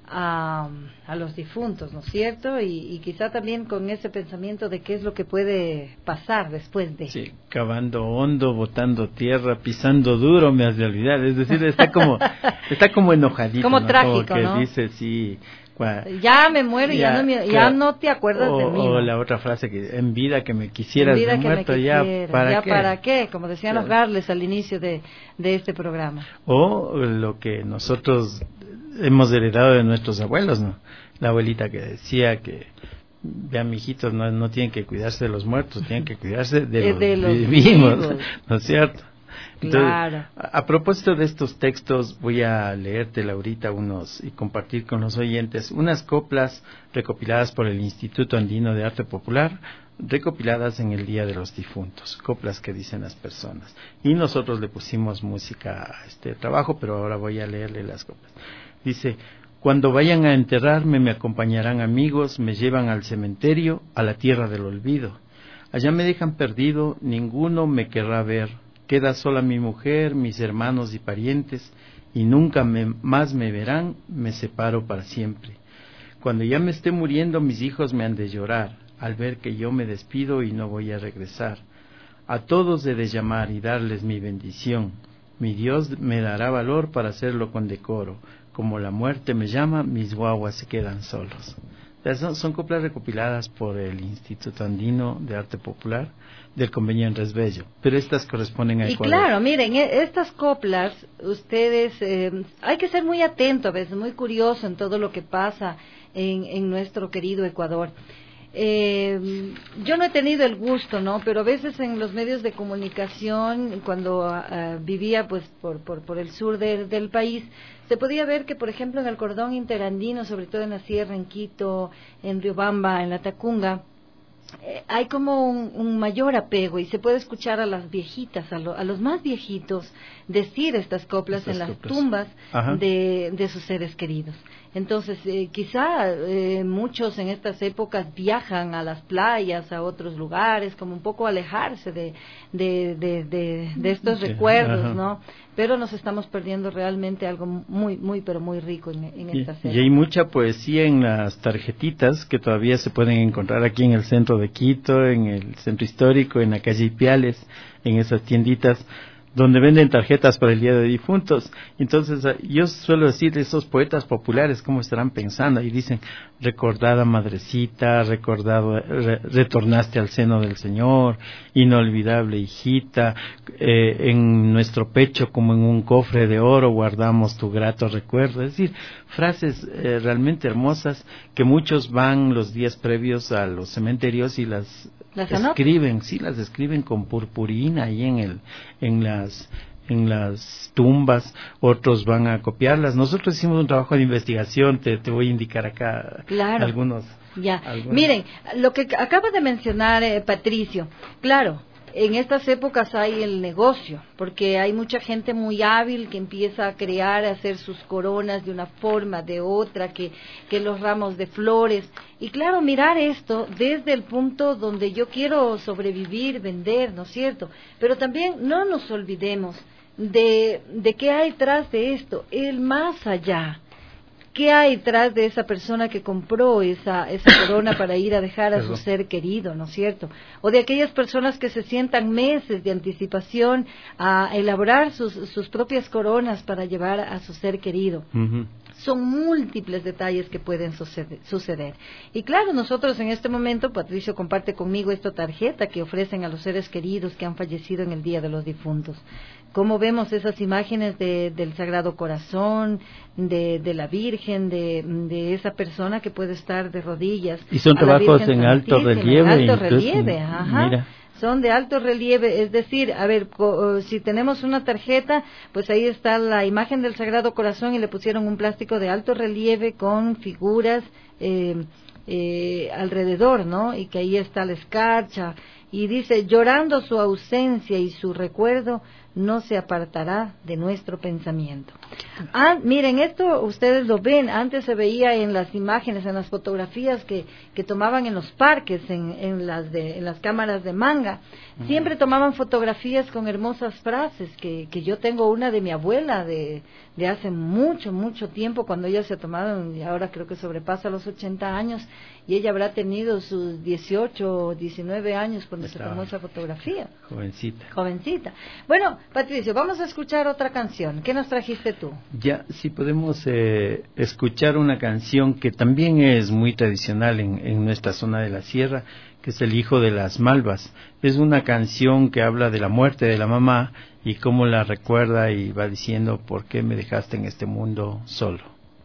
D: a, a los difuntos, ¿no es cierto? Y, y quizá también con ese pensamiento de qué es lo que puede pasar después de...
F: Sí, cavando hondo, botando tierra, pisando duro, me has de olvidar. Es decir, está como está como enojadito.
D: Como
F: ¿no?
D: trágico,
F: como que
D: ¿no?
F: dice, sí...
D: Ya me muero y ya, ya, no, me, ya no te acuerdas
F: o,
D: de mí.
F: O
D: ¿no?
F: la otra frase que en vida que me quisieras
D: en vida
F: de
D: que
F: muerto,
D: me
F: ya,
D: quisieras,
F: ¿para
D: ya
F: qué?
D: para qué, como decían
F: Claro.
D: los Garles al inicio de, de este programa.
F: O lo que nosotros hemos heredado de nuestros abuelos, ¿no? La abuelita que decía que vean, mijitos, no, no tienen que cuidarse de los muertos, tienen que cuidarse de,
D: de
F: los,
D: los
F: vivos,
D: vivos.
F: ¿no es cierto? Entonces,
D: Claro.
F: a, a propósito de estos textos, voy a leerte, Laurita, unos y compartir con los oyentes unas coplas recopiladas por el Instituto Andino de Arte Popular, recopiladas en el Día de los Difuntos, coplas que dicen las personas. Y nosotros le pusimos música a este trabajo, pero ahora voy a leerle las coplas. Dice: cuando vayan a enterrarme me acompañarán amigos, me llevan al cementerio, a la tierra del olvido. Allá me dejan perdido, ninguno me querrá ver. Queda sola mi mujer, mis hermanos y parientes, y nunca me, más me verán, me separo para siempre. Cuando ya me esté muriendo, mis hijos me han de llorar, al ver que yo me despido y no voy a regresar. A todos he de llamar y darles mi bendición. Mi Dios me dará valor para hacerlo con decoro. Como la muerte me llama, mis guaguas se quedan solos. Son, son coplas recopiladas por el Instituto Andino de Arte Popular del Convenio en Resbello, pero estas corresponden a
D: Y
F: Ecuador.
D: claro, miren, estas coplas, ustedes, eh, hay que ser muy atento, a veces muy curioso en todo lo que pasa en, en nuestro querido Ecuador. Eh, yo no he tenido el gusto, ¿no? Pero a veces en los medios de comunicación, cuando uh, vivía pues por, por, por el sur de, del país, se podía ver que, por ejemplo, en el cordón interandino, sobre todo en la sierra, en Quito, en Riobamba, en la Tacunga, eh, hay como un, un mayor apego y se puede escuchar a las viejitas, a, lo, a los más viejitos, decir estas coplas estas en las coplas. tumbas de, de sus seres queridos. Entonces, eh, quizá eh, muchos en estas épocas viajan a las playas, a otros lugares, como un poco alejarse de, de, de, de, de estos sí, recuerdos, ajá. ¿no? Pero nos estamos perdiendo realmente algo muy, muy, pero muy rico en, en
F: y,
D: estas épocas.
F: Y hay mucha poesía en las tarjetitas que todavía se pueden encontrar aquí en el centro de Quito, en el centro histórico, en la calle Ipiales, en esas tienditas donde venden tarjetas para el Día de Difuntos. Entonces, yo suelo decir, esos poetas populares, ¿cómo estarán pensando? Y dicen, recordada madrecita, recordado, re, retornaste al seno del Señor, inolvidable hijita, eh, en nuestro pecho como en un cofre de oro guardamos tu grato recuerdo. Es decir, frases eh, realmente hermosas que muchos van los días previos a los cementerios y las
D: ¿Las
F: escriben, sí, las escriben con purpurina ahí en el, en las, en las tumbas, otros van a copiarlas. Nosotros hicimos un trabajo de investigación, te, te voy a indicar acá
D: claro.
F: algunos.
D: Ya,
F: algunos.
D: Miren, lo que acaba de mencionar eh, Patricio, claro, en estas épocas hay el negocio, porque hay mucha gente muy hábil que empieza a crear, a hacer sus coronas de una forma, de otra, que, que los ramos de flores. Y claro, mirar esto desde el punto donde yo quiero sobrevivir, vender, ¿no es cierto? Pero también no nos olvidemos de, de qué hay tras de esto, el más allá. ¿Qué hay detrás de esa persona que compró esa, esa corona para ir a dejar a su ser querido, ¿no es cierto? O de aquellas personas que se sientan meses de anticipación a elaborar sus, sus propias coronas para llevar a su ser querido. Uh-huh. Son múltiples detalles que pueden suceder, suceder. Y claro, nosotros en este momento, Patricio comparte conmigo esta tarjeta que ofrecen a los seres queridos que han fallecido en el Día de los Difuntos. Cómo vemos esas imágenes de, del Sagrado Corazón, de, de la Virgen, de, de esa persona que puede estar de rodillas.
F: Y son trabajos en alto relieve.
D: En alto relieve, ajá. Mira. Son de alto relieve, es decir, a ver, si tenemos una tarjeta, pues ahí está la imagen del Sagrado Corazón y le pusieron un plástico de alto relieve con figuras eh, eh, alrededor, ¿no? Y que ahí está la escarcha, y dice, llorando su ausencia y su recuerdo no se apartará de nuestro pensamiento. Ah, miren, esto ustedes lo ven, antes se veía en las imágenes, en las fotografías que, que tomaban en los parques, en, en, las de, en las cámaras de manga. Siempre tomaban fotografías con hermosas frases, que, que yo tengo una de mi abuela de, de hace mucho, mucho tiempo, cuando ella se tomaron, y ahora creo que sobrepasa los ochenta años, y ella habrá tenido sus dieciocho o diecinueve años cuando Estaba se tomó esa fotografía.
F: Jovencita.
D: Jovencita. Bueno, Patricio, vamos a escuchar otra canción. ¿Qué nos trajiste tú?
F: Ya, sí podemos eh, escuchar una canción que también es muy tradicional en, en nuestra zona de la sierra, que es El hijo de las malvas. Es una canción que habla de la muerte de la mamá y cómo la recuerda y va diciendo, ¿por qué me dejaste en este mundo solo?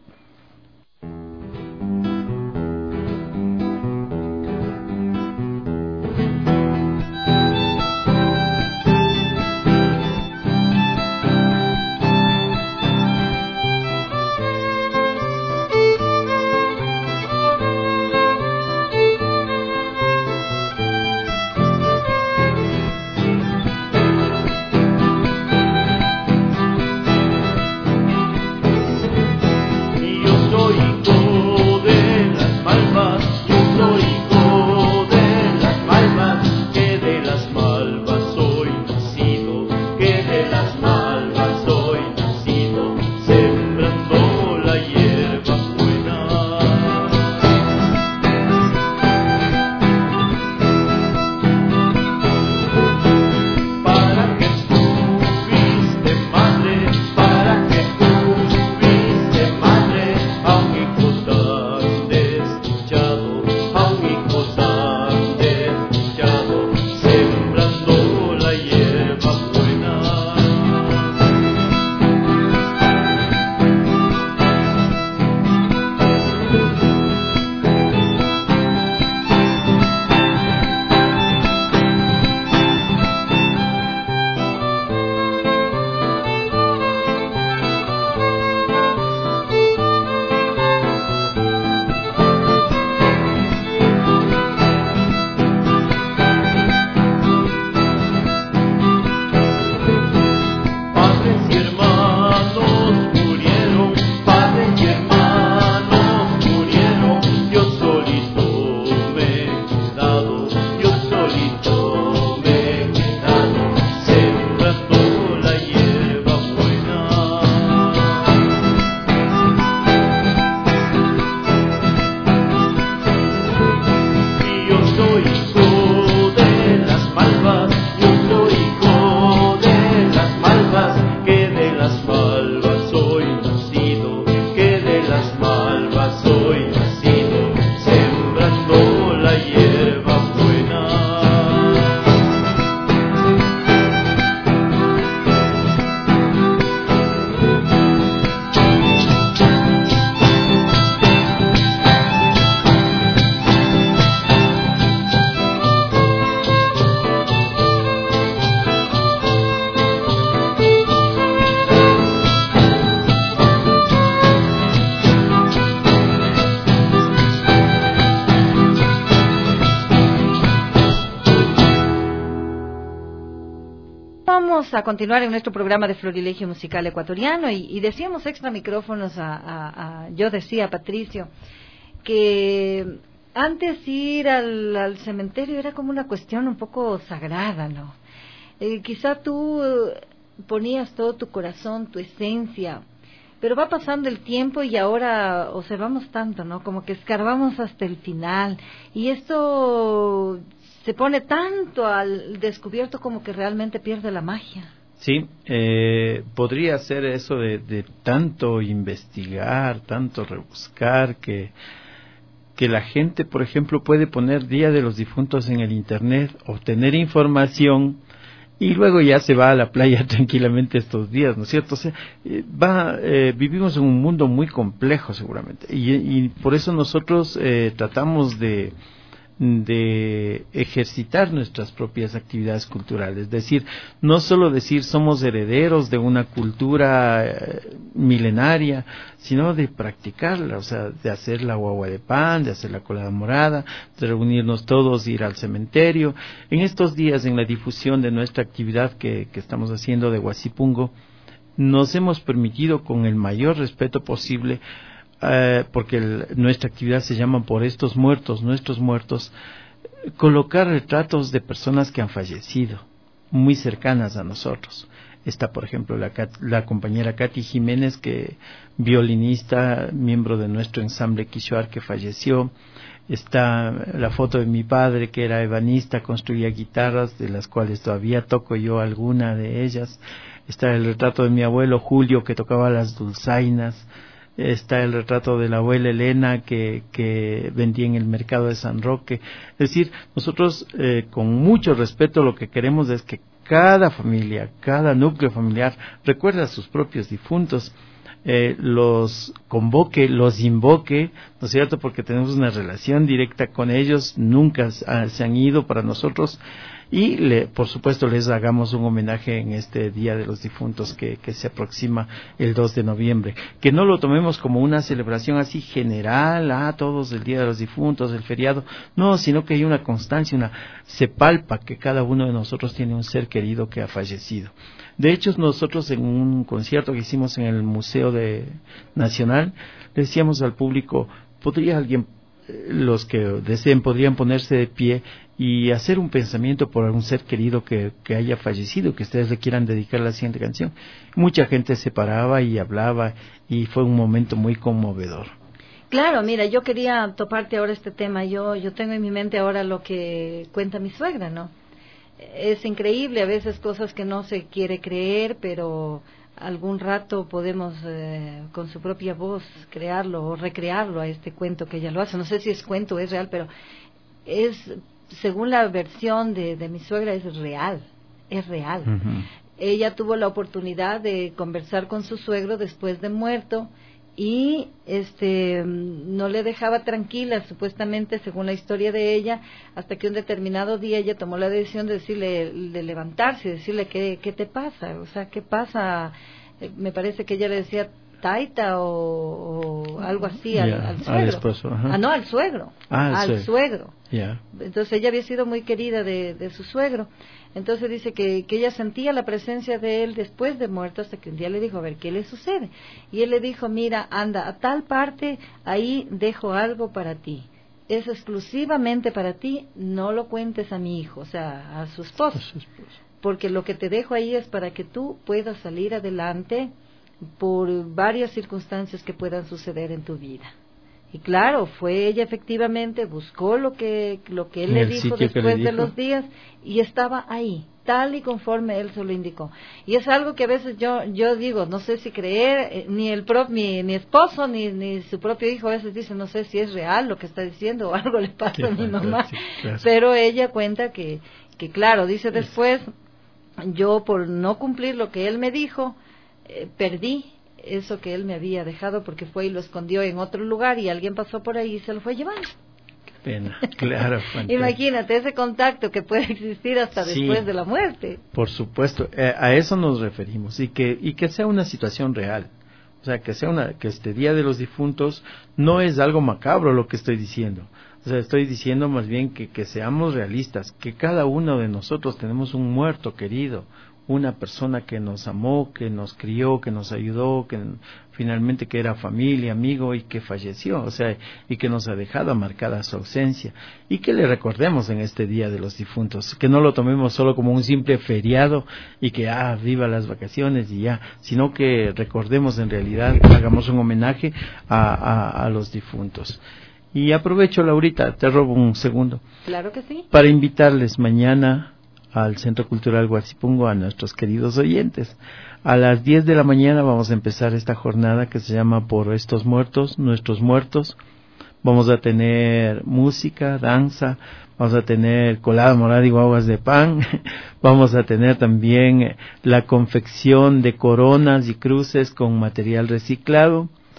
D: A continuar en nuestro programa de Florilegio Musical Ecuatoriano y, y decíamos extra micrófonos a, a, a yo decía Patricio que antes ir al, al cementerio era como una cuestión un poco sagrada, ¿no? Eh, quizá tú ponías todo tu corazón, tu esencia, pero va pasando el tiempo y ahora observamos tanto, ¿no? Como que escarbamos hasta el final y esto se pone tanto al descubierto como que realmente pierde la magia.
F: Sí, eh, podría ser eso de, de tanto investigar, tanto rebuscar, que, que la gente, por ejemplo, puede poner Día de los Difuntos en el Internet, obtener información y luego ya se va a la playa tranquilamente estos días, ¿no es cierto? O sea, eh, va, eh, vivimos en un mundo muy complejo seguramente y, y por eso nosotros eh, tratamos de de ejercitar nuestras propias actividades culturales, es decir, no solo decir somos herederos de una cultura eh, milenaria, sino de practicarla, o sea, de hacer la guagua de pan, de hacer la colada morada, de reunirnos todos, ir al cementerio. En estos días, en la difusión de nuestra actividad que, que estamos haciendo de Huasipungo, nos hemos permitido con el mayor respeto posible, Uh, porque el, nuestra actividad se llama Por estos muertos, nuestros muertos, colocar retratos de personas que han fallecido, muy cercanas a nosotros. Está, por ejemplo, la, la compañera Katy Jiménez, que violinista, miembro de nuestro ensamble Quishuar, que falleció. Está la foto de mi padre, que era ebanista, construía guitarras, de las cuales todavía toco yo alguna de ellas. Está el retrato de mi abuelo Julio, que tocaba las dulzainas. Está el retrato de la abuela Elena que, que vendía en el mercado de San Roque. Es decir, nosotros eh, con mucho respeto lo que queremos es que cada familia, cada núcleo familiar recuerde a sus propios difuntos, eh, los convoque, los invoque, ¿no es cierto? Porque tenemos una relación directa con ellos, nunca se han ido para nosotros. Y, le, por supuesto, les hagamos un homenaje en este Día de los Difuntos que, que se aproxima el dos de noviembre. Que no lo tomemos como una celebración así general, ah, todos el Día de los Difuntos, el feriado. No, sino que hay una constancia, una se palpa que cada uno de nosotros tiene un ser querido que ha fallecido. De hecho, nosotros en un concierto que hicimos en el Museo de Nacional, le decíamos al público, ¿podría alguien, los que deseen, podrían ponerse de pie y hacer un pensamiento por algún ser querido que, que haya fallecido, que ustedes le quieran dedicar la siguiente canción? Mucha gente se paraba y hablaba y fue un momento muy conmovedor.
D: Claro, mira, yo quería toparte ahora este tema. Yo, yo tengo en mi mente ahora lo que cuenta mi suegra, ¿no? Es increíble, a veces cosas que no se quiere creer, pero algún rato podemos eh, con su propia voz crearlo o recrearlo a este cuento que ella lo hace. No sé si es cuento o es real, pero es, según la versión de, de mi suegra, es real, es real. Uh-huh. Ella tuvo la oportunidad de conversar con su suegro después de muerto y este no le dejaba tranquila, supuestamente, según la historia de ella, hasta que un determinado día ella tomó la decisión de decirle, de levantarse, decirle qué, qué te pasa, o sea, qué pasa. Me parece que ella le decía taita o, o algo así al, yeah, al suegro. Al esposo, uh-huh. Ah, no, al suegro, ah, al suegro. suegro. Yeah. Entonces ella había sido muy querida de, de su suegro. Entonces dice que, que ella sentía la presencia de él después de muerto, hasta que un día le dijo, a ver, ¿qué le sucede? Y él le dijo, mira, anda, a tal parte, ahí dejo algo para ti. Es exclusivamente para ti, no lo cuentes a mi hijo, o sea, a su esposo. A su esposo. Porque lo que te dejo ahí es para que tú puedas salir adelante por varias circunstancias que puedan suceder en tu vida. Y claro, fue ella efectivamente, buscó lo que lo que él le dijo después le dijo. de los días y estaba ahí, tal y conforme él se lo indicó. Y es algo que a veces yo yo digo, no sé si creer, eh, ni el pro, mi, mi esposo ni, ni su propio hijo a veces dice, no sé si es real lo que está diciendo o algo le pasa Qué a mi mamá. Claro. Pero ella cuenta que, que claro, dice después, yo por no cumplir lo que él me dijo, eh, perdí eso que él me había dejado porque fue y lo escondió en otro lugar y alguien pasó por ahí y se lo fue llevando.
F: Qué pena, claro.
D: Imagínate ese contacto que puede existir hasta sí, después de la muerte.
F: Por supuesto, eh, a eso nos referimos y que y que sea una situación real. O sea, que sea una que este Día de los Difuntos no es algo macabro lo que estoy diciendo. O sea, estoy diciendo más bien que que seamos realistas, que cada uno de nosotros tenemos un muerto querido, una persona que nos amó, que nos crió, que nos ayudó, que finalmente que era familia, amigo y que falleció, o sea, y que nos ha dejado marcada su ausencia, y que le recordemos en este Día de los Difuntos, que no lo tomemos solo como un simple feriado y que, ah, viva las vacaciones y ya, sino que recordemos en realidad, hagamos un homenaje a, a, a los difuntos. Y aprovecho, Laurita, te robo un segundo.
D: Claro que sí.
F: Para invitarles mañana al Centro Cultural Huasipungo, a nuestros queridos oyentes. A las diez de la mañana vamos a empezar esta jornada que se llama Por estos muertos, nuestros muertos. Vamos a tener música, danza, vamos a tener colada morada y guaguas de pan, vamos a tener también la confección de coronas y cruces con material reciclado.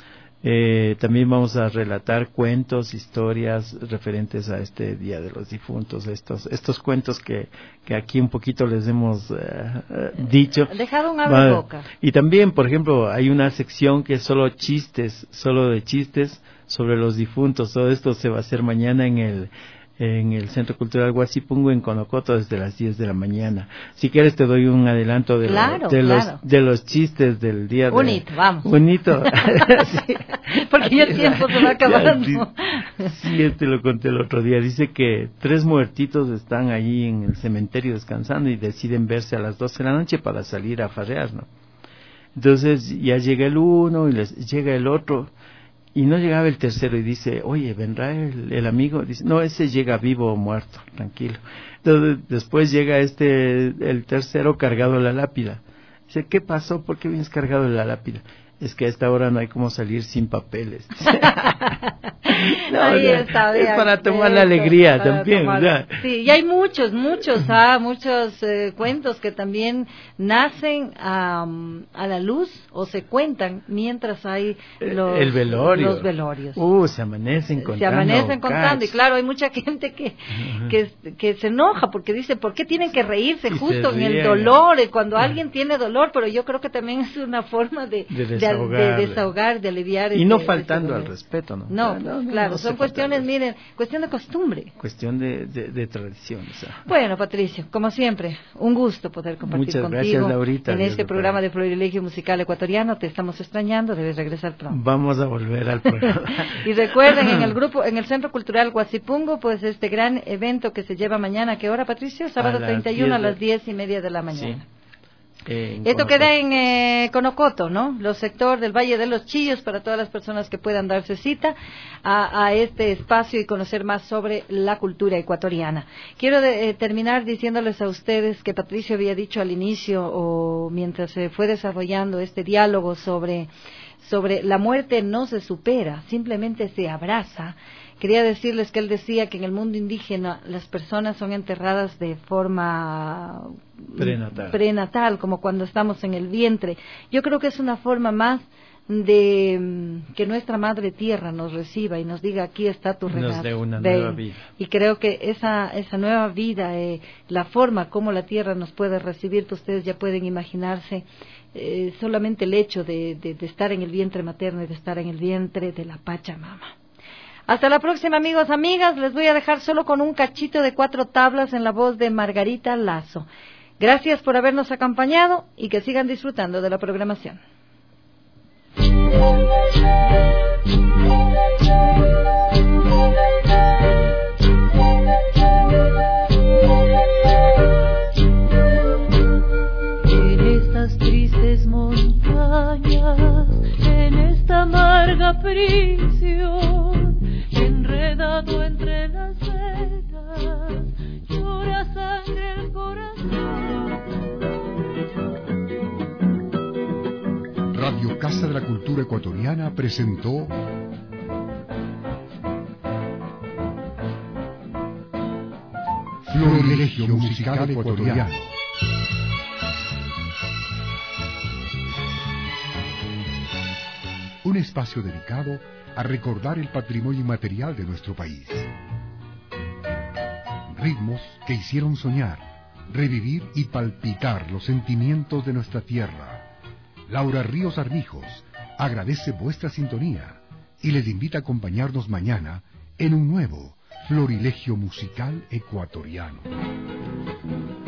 F: Eh, también vamos a relatar cuentos, historias referentes a este Día de los Difuntos, estos estos cuentos que, que aquí un poquito les hemos uh, uh, dicho.
D: Dejado un abre boca.
F: Y también, por ejemplo, hay una sección que es solo chistes, solo de chistes sobre los difuntos. Todo esto se va a hacer mañana en el en el Centro Cultural Guasipungo en Conocoto desde las diez de la mañana. Si quieres te doy un adelanto de,
D: claro,
F: lo, de
D: claro.
F: los de los chistes del día de...
D: Un hito, vamos.
F: Un hito. Sí.
D: Porque ya el tiempo se va acabando.
F: Sí, sí, te lo conté el otro día. Dice que tres muertitos están allí en el cementerio descansando y deciden verse a las doce de la noche para salir a farrear, ¿no? Entonces ya llega el uno y les llega el otro. Y no llegaba el tercero y dice, oye, ¿vendrá el, el amigo? Dice, no, ese llega vivo o muerto, tranquilo. Entonces, después llega este, el tercero cargado de la lápida. Dice, ¿qué pasó? ¿Por qué vienes cargado de la lápida? Es que a esta hora no hay como salir sin papeles. No,
D: ahí
F: o sea,
D: está,
F: es
D: vean,
F: para tomar
D: eso,
F: la alegría
D: para
F: también.
D: tomar,
F: O sea.
D: Sí, y hay muchos, muchos, ah, muchos eh, cuentos que también nacen um, a la luz o se cuentan mientras hay los,
F: el velorio.
D: los velorios.
F: Uh, se amanecen contando.
D: Se amanecen contando,
F: catch.
D: y claro, hay mucha gente que, uh-huh. que, que se enoja porque dice, ¿por qué tienen que reírse
F: y
D: justo en el dolor? Y cuando uh-huh. alguien tiene dolor, pero yo creo que también es una forma de,
F: de,
D: de,
F: desahogar,
D: de, desahogar, de aliviar.
F: Y no
D: ese,
F: faltando
D: ese
F: al respeto, ¿no?
D: No,
F: no, no
D: claro,
F: no
D: son cuestiones, miren, cuestión de costumbre.
F: Cuestión de, de, de tradición. O sea.
D: Bueno, Patricio, como siempre, un gusto poder compartir
F: Muchas
D: contigo
F: gracias, Laurita,
D: en este
F: Dios
D: programa de Florilegio Musical Ecuatoriano. Te estamos extrañando, debes regresar pronto.
F: Vamos a volver al programa.
D: Y recuerden, en el grupo, en el Centro Cultural Guasipungo, pues este gran evento que se lleva mañana, ¿a qué hora, Patricio? Sábado treinta y uno a las diez y media de la mañana.
F: Sí. Eh,
D: Esto queda en eh, Conocoto, ¿no? Los sector del Valle de los Chillos, para todas las personas que puedan darse cita a, a este espacio y conocer más sobre la cultura ecuatoriana. Quiero de, eh, terminar diciéndoles a ustedes que Patricio había dicho al inicio, o mientras se fue desarrollando este diálogo sobre, sobre la muerte no se supera, simplemente se abraza. Quería decirles que él decía que en el mundo indígena las personas son enterradas de forma
F: prenatal,
D: prenatal como cuando estamos en el vientre. Yo creo que es una forma más de que nuestra madre tierra nos reciba y nos diga, aquí está tu regalo.
F: Nos dé una
D: Ven.
F: nueva vida.
D: Y creo que esa esa nueva vida, eh, la forma como la tierra nos puede recibir, pues ustedes ya pueden imaginarse eh, solamente el hecho de, de, de estar en el vientre materno y de estar en el vientre de la Pachamama. Hasta la próxima, amigos, amigas. Les voy a dejar solo con un cachito de Cuatro Tablas en la voz de Margarita Lazo. Gracias por habernos acompañado y que sigan disfrutando de la programación.
H: En estas tristes montañas, en esta amarga prisión, enredado entre las venas, llora sangre el corazón.
C: Radio Casa de la Cultura Ecuatoriana presentó Florilegio Musical Ecuatoriano. Un espacio dedicado a recordar el patrimonio inmaterial de nuestro país. Ritmos que hicieron soñar, revivir y palpitar los sentimientos de nuestra tierra. Laura Ríos Armijos agradece vuestra sintonía y les invita a acompañarnos mañana en un nuevo Florilegio Musical Ecuatoriano.